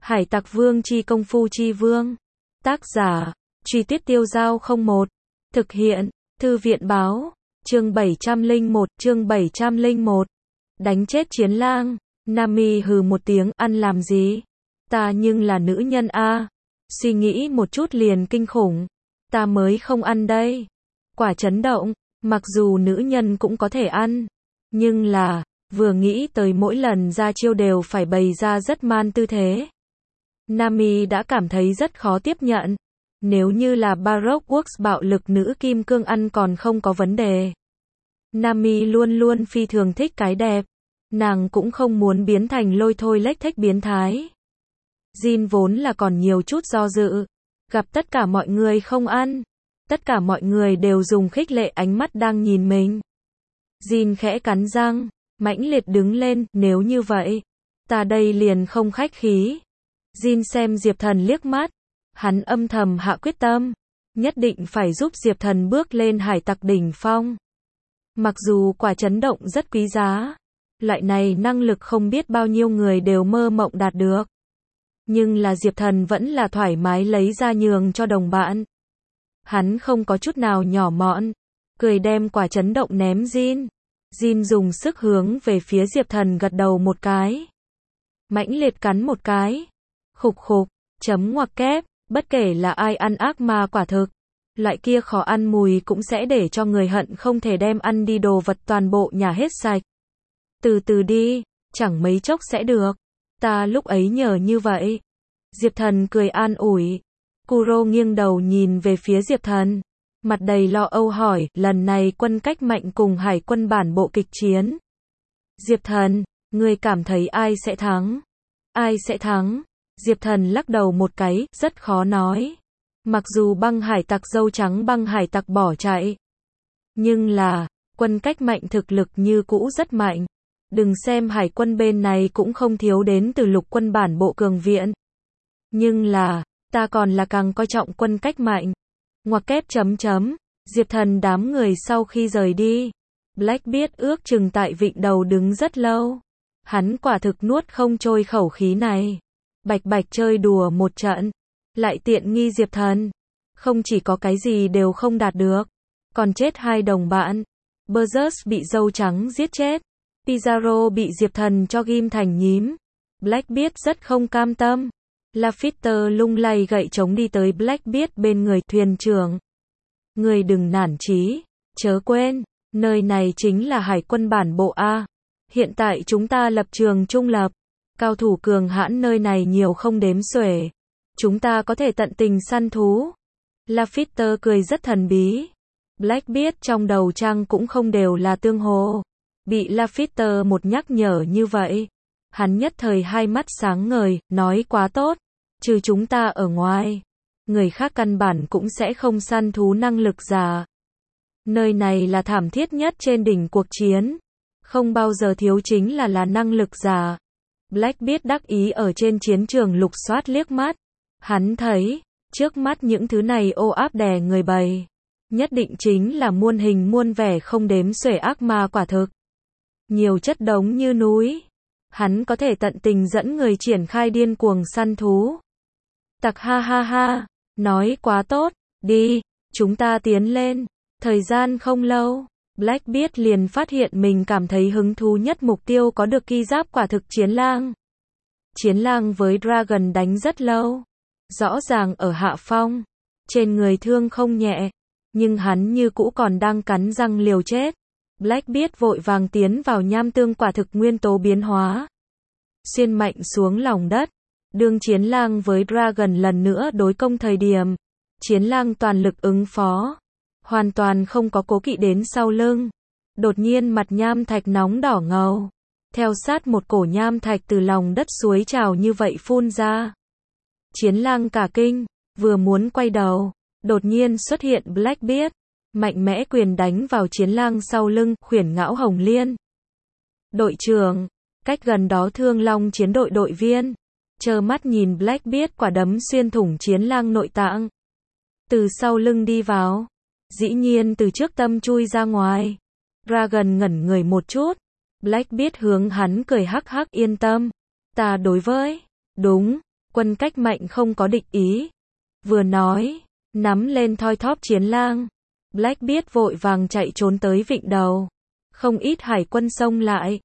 Hải Tặc Vương chi công phu chi vương. Tác giả, Truy Tuyết Tiêu Dao 01. Thực hiện, Thư viện báo. Chương 701. Đánh chết chiến lang. Nami hừ một tiếng, ăn làm gì? Ta nhưng là nữ nhân a. Suy nghĩ một chút liền kinh khủng. Ta mới không ăn đây. Quả chấn động, mặc dù nữ nhân cũng có thể ăn. Nhưng là, vừa nghĩ tới mỗi lần ra chiêu đều phải bày ra rất man tư thế. Nami đã cảm thấy rất khó tiếp nhận. Nếu như là Baroque Works bạo lực nữ kim cương ăn còn không có vấn đề. Nami luôn luôn phi thường thích cái đẹp. Nàng cũng không muốn biến thành lôi thôi lếch thếch biến thái. Jin vốn là còn nhiều chút do dự. Gặp tất cả mọi người không ăn. Tất cả mọi người đều dùng khích lệ ánh mắt đang nhìn mình. Jin khẽ cắn răng, mãnh liệt đứng lên, nếu như vậy, ta đây liền không khách khí. Jin xem Diệp Thần liếc mắt, hắn âm thầm hạ quyết tâm, nhất định phải giúp Diệp Thần bước lên hải tặc đỉnh phong. Mặc dù quả chấn động rất quý giá, loại này năng lực không biết bao nhiêu người đều mơ mộng đạt được. Nhưng là Diệp Thần vẫn là thoải mái lấy ra nhường cho đồng bạn. Hắn không có chút nào nhỏ mọn, cười đem quả chấn động ném Jin. Jin dùng sức hướng về phía Diệp Thần gật đầu một cái. Mãnh liệt cắn một cái. Khục khục, chấm ngoặc kép, bất kể là ai ăn ác ma quả thực. Loại kia khó ăn mùi cũng sẽ để cho người hận không thể đem ăn đi đồ vật toàn bộ nhà hết sạch. Từ từ đi, chẳng mấy chốc sẽ được. Ta lúc ấy nhờ như vậy. Diệp Thần cười an ủi. Kuro nghiêng đầu nhìn về phía Diệp Thần. Mặt đầy lo âu hỏi, lần này quân cách mạnh cùng hải quân bản bộ kịch chiến. Diệp Thần, ngươi cảm thấy ai sẽ thắng? Ai sẽ thắng? Diệp Thần lắc đầu một cái, rất khó nói. Mặc dù băng hải tặc dâu trắng băng hải tặc bỏ chạy. Nhưng là, quân cách mạnh thực lực như cũ rất mạnh. Đừng xem hải quân bên này cũng không thiếu đến từ lục quân bản bộ cường viện. Nhưng là, ta còn là càng coi trọng quân cách mạnh. Ngoặc kép chấm chấm. Diệp Thần đám người sau khi rời đi. Blackbeard ước chừng tại vịnh đầu đứng rất lâu. Hắn quả thực nuốt không trôi khẩu khí này. Bạch bạch chơi đùa một trận. Lại tiện nghi Diệp Thần. Không chỉ có cái gì đều không đạt được. Còn chết hai đồng bạn. Burgess bị dâu trắng giết chết. Pizarro bị Diệp Thần cho ghim thành nhím. Blackbeard rất không cam tâm. Lafitte lung lay gậy chống đi tới Blackbeard bên người. Thuyền trưởng. Người đừng nản chí. Chớ quên. Nơi này chính là hải quân bản bộ A. Hiện tại chúng ta lập trường trung lập. Cao thủ cường hãn nơi này nhiều không đếm xuể. Chúng ta có thể tận tình săn thú. Lafitte cười rất thần bí. Blackbeard trong đầu trang cũng không đều là tương hồ. Bị Lafitte một nhắc nhở như vậy. Hắn nhất thời hai mắt sáng ngời, nói quá tốt. Trừ chúng ta ở ngoài. Người khác căn bản cũng sẽ không săn thú năng lực giả. Nơi này là thảm thiết nhất trên đỉnh cuộc chiến. Không bao giờ thiếu chính là năng lực giả. Blackbeard đắc ý ở trên chiến trường lục soát liếc mắt. Hắn thấy, trước mắt những thứ này ô áp đè người bầy. Nhất định chính là muôn hình muôn vẻ không đếm xuể ác ma quả thực. Nhiều chất đống như núi. Hắn có thể tận tình dẫn người triển khai điên cuồng săn thú. Tặc ha ha ha, nói quá tốt, đi, chúng ta tiến lên. Thời gian không lâu, Blackbeard liền phát hiện mình cảm thấy hứng thú nhất mục tiêu có được ki giáp quả thực chiến lang. Chiến lang với Dragon đánh rất lâu. Rõ ràng ở hạ phong. Trên người thương không nhẹ. Nhưng hắn như cũ còn đang cắn răng liều chết. Blackbeard vội vàng tiến vào nham tương quả thực nguyên tố biến hóa. Xuyên mạnh xuống lòng đất. Đương chiến lang với Dragon lần nữa đối công thời điểm. Chiến lang toàn lực ứng phó. Hoàn toàn không có cố kỵ đến sau lưng. Đột nhiên mặt nham thạch nóng đỏ ngầu. Theo sát một cổ nham thạch từ lòng đất suối trào như vậy phun ra. Chiến lang cả kinh, vừa muốn quay đầu. Đột nhiên xuất hiện Blackbeard. Mạnh mẽ quyền đánh vào chiến lang sau lưng, khuyển ngão hồng liên. Đội trưởng, cách gần đó Thương Long chiến đội đội viên. Trơ mắt nhìn Blackbeard quả đấm xuyên thủng chiến lang nội tạng. Từ sau lưng đi vào. Dĩ nhiên từ trước tâm chui ra ngoài. Dragon ngẩn người một chút. Blackbeard hướng hắn cười hắc hắc yên tâm. Ta đối với. Đúng. Quân cách mạnh không có địch ý. Vừa nói, nắm lên thoi thóp chiến lang. Blackbeard vội vàng chạy trốn tới vịnh đầu. Không ít hải quân xông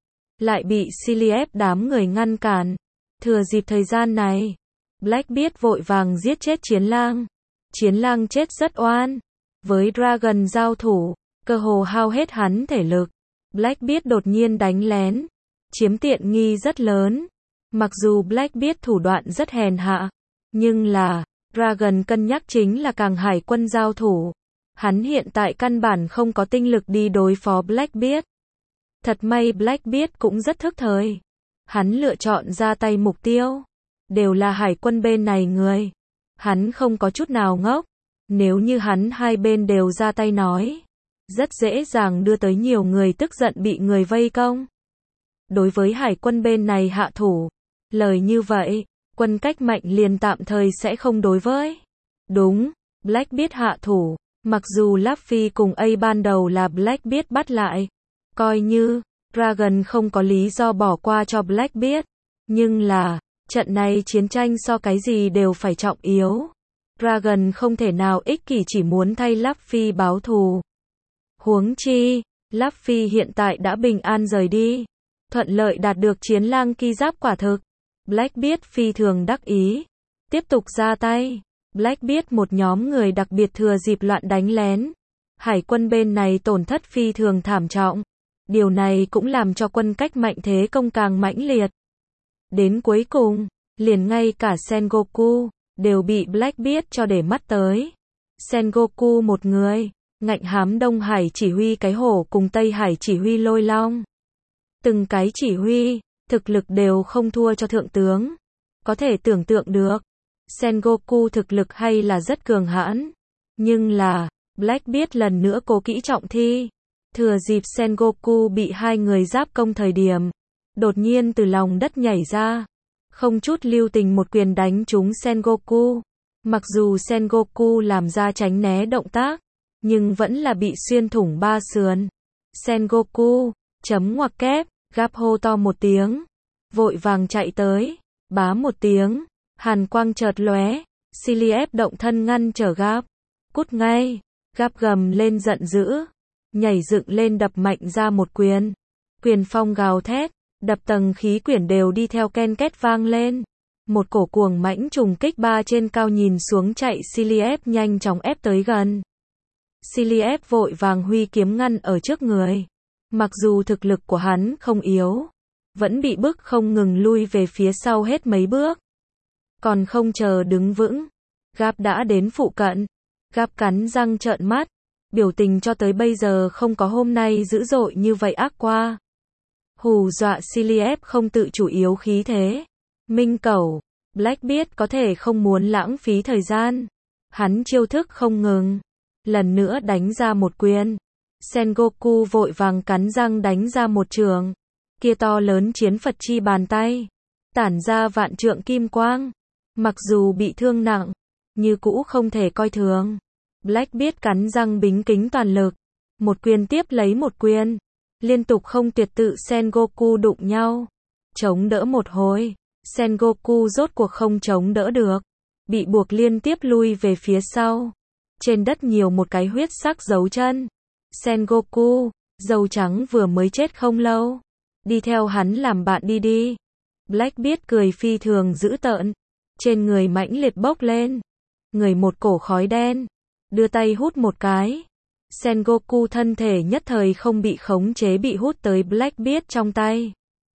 lại bị Cillieb đám người ngăn cản. Thừa dịp thời gian này, Blackbeard vội vàng giết chết chiến lang. Chiến lang chết rất oan. Với Dragon giao thủ, cơ hồ hao hết hắn thể lực. Blackbeard đột nhiên đánh lén, chiếm tiện nghi rất lớn. Mặc dù Blackbeard thủ đoạn rất hèn hạ, nhưng là, Dragon cân nhắc chính là càng hải quân giao thủ. Hắn hiện tại căn bản không có tinh lực đi đối phó Blackbeard. Thật may Blackbeard cũng rất thức thời. Hắn lựa chọn ra tay mục tiêu. Đều là hải quân bên này người. Hắn không có chút nào ngốc. Nếu như hắn hai bên đều ra tay nói, rất dễ dàng đưa tới nhiều người tức giận bị người vây công. Đối với hải quân bên này hạ thủ, lời như vậy, quân cách mạnh liền tạm thời sẽ không đối với. Đúng, Blackbeard hạ thủ, mặc dù Luffy cùng A ban đầu là Blackbeard bắt lại, coi như Dragon không có lý do bỏ qua cho Blackbeard, nhưng là, trận này chiến tranh so cái gì đều phải trọng yếu. Dragon không thể nào ích kỷ chỉ muốn thay Luffy báo thù. Huống chi, Luffy hiện tại đã bình an rời đi, thuận lợi đạt được chiến lang ki giáp quả thực. Blackbeard phi thường đắc ý, tiếp tục ra tay. Blackbeard một nhóm người đặc biệt thừa dịp loạn đánh lén. Hải quân bên này tổn thất phi thường thảm trọng. Điều này cũng làm cho quân cách mạnh thế công càng mãnh liệt. Đến cuối cùng, liền ngay cả Sengoku đều bị Blackbeard cho để mắt tới. Sengoku một người, ngạnh hám Đông Hải chỉ huy cái hổ cùng Tây Hải chỉ huy lôi long. Từng cái chỉ huy, thực lực đều không thua cho thượng tướng. Có thể tưởng tượng được, Sengoku thực lực hay là rất cường hãn. Nhưng là, Blackbeard lần nữa cố kỹ trọng thi. Thừa dịp Sengoku bị hai người giáp công thời điểm, đột nhiên từ lòng đất nhảy ra. Không chút lưu tình một quyền đánh trúng Sengoku. Mặc dù Sengoku làm ra tránh né động tác, nhưng vẫn là bị xuyên thủng ba sườn. Sengoku, chấm ngoặc kép, Gap hô to một tiếng. Vội vàng chạy tới, bá một tiếng, hàn quang chợt lóe, Cillieb động thân ngăn trở Gap. Cút ngay, Gap gầm lên giận dữ, nhảy dựng lên đập mạnh ra một quyền. Quyền phong gào thét, đập tầng khí quyển đều đi theo ken két vang lên. Một cổ cuồng mãnh trùng kích ba trên cao nhìn xuống chạy Cillieb nhanh chóng ép tới gần. Cillieb vội vàng huy kiếm ngăn ở trước người. Mặc dù thực lực của hắn không yếu, vẫn bị bức không ngừng lui về phía sau hết mấy bước. Còn không chờ đứng vững, Gap đã đến phụ cận. Gap cắn răng trợn mắt, biểu tình cho tới bây giờ không có hôm nay dữ dội như vậy ác qua. Hù dọa Cillieb không tự chủ yếu khí thế. Minh Cẩu, Blackbeard có thể không muốn lãng phí thời gian. Hắn chiêu thức không ngừng, lần nữa đánh ra một quyền. Sengoku vội vàng cắn răng đánh ra một trường. Kia to lớn chiến Phật chi bàn tay, tản ra vạn trượng kim quang. Mặc dù bị thương nặng, như cũ không thể coi thường. Blackbeard cắn răng bính kính toàn lực. Một quyền tiếp lấy một quyền. Liên tục không tuyệt tự Sengoku đụng nhau. Chống đỡ một hồi. Sengoku rốt cuộc không chống đỡ được. Bị buộc liên tiếp lui về phía sau. Trên đất nhiều một cái huyết sắc dấu chân. Sengoku, dâu trắng vừa mới chết không lâu. Đi theo hắn làm bạn đi đi. Blackbeard cười phi thường dữ tợn. Trên người mãnh liệt bốc lên. Người một cổ khói đen. Đưa tay hút một cái. Sengoku thân thể nhất thời không bị khống chế bị hút tới Blackbeard trong tay.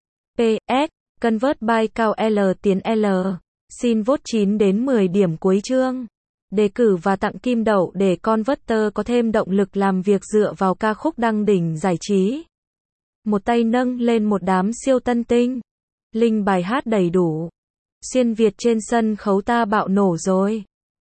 PS, Convert by cao L tiến L. Xin vote 9 đến 10 điểm cuối chương. Đề cử và tặng kim đậu để Converter có thêm động lực làm việc dựa vào ca khúc đăng đỉnh giải trí. Một tay nâng lên một đám siêu tân tinh. Link bài hát đầy đủ. Xuyên Việt trên sân khấu ta bạo nổ rồi.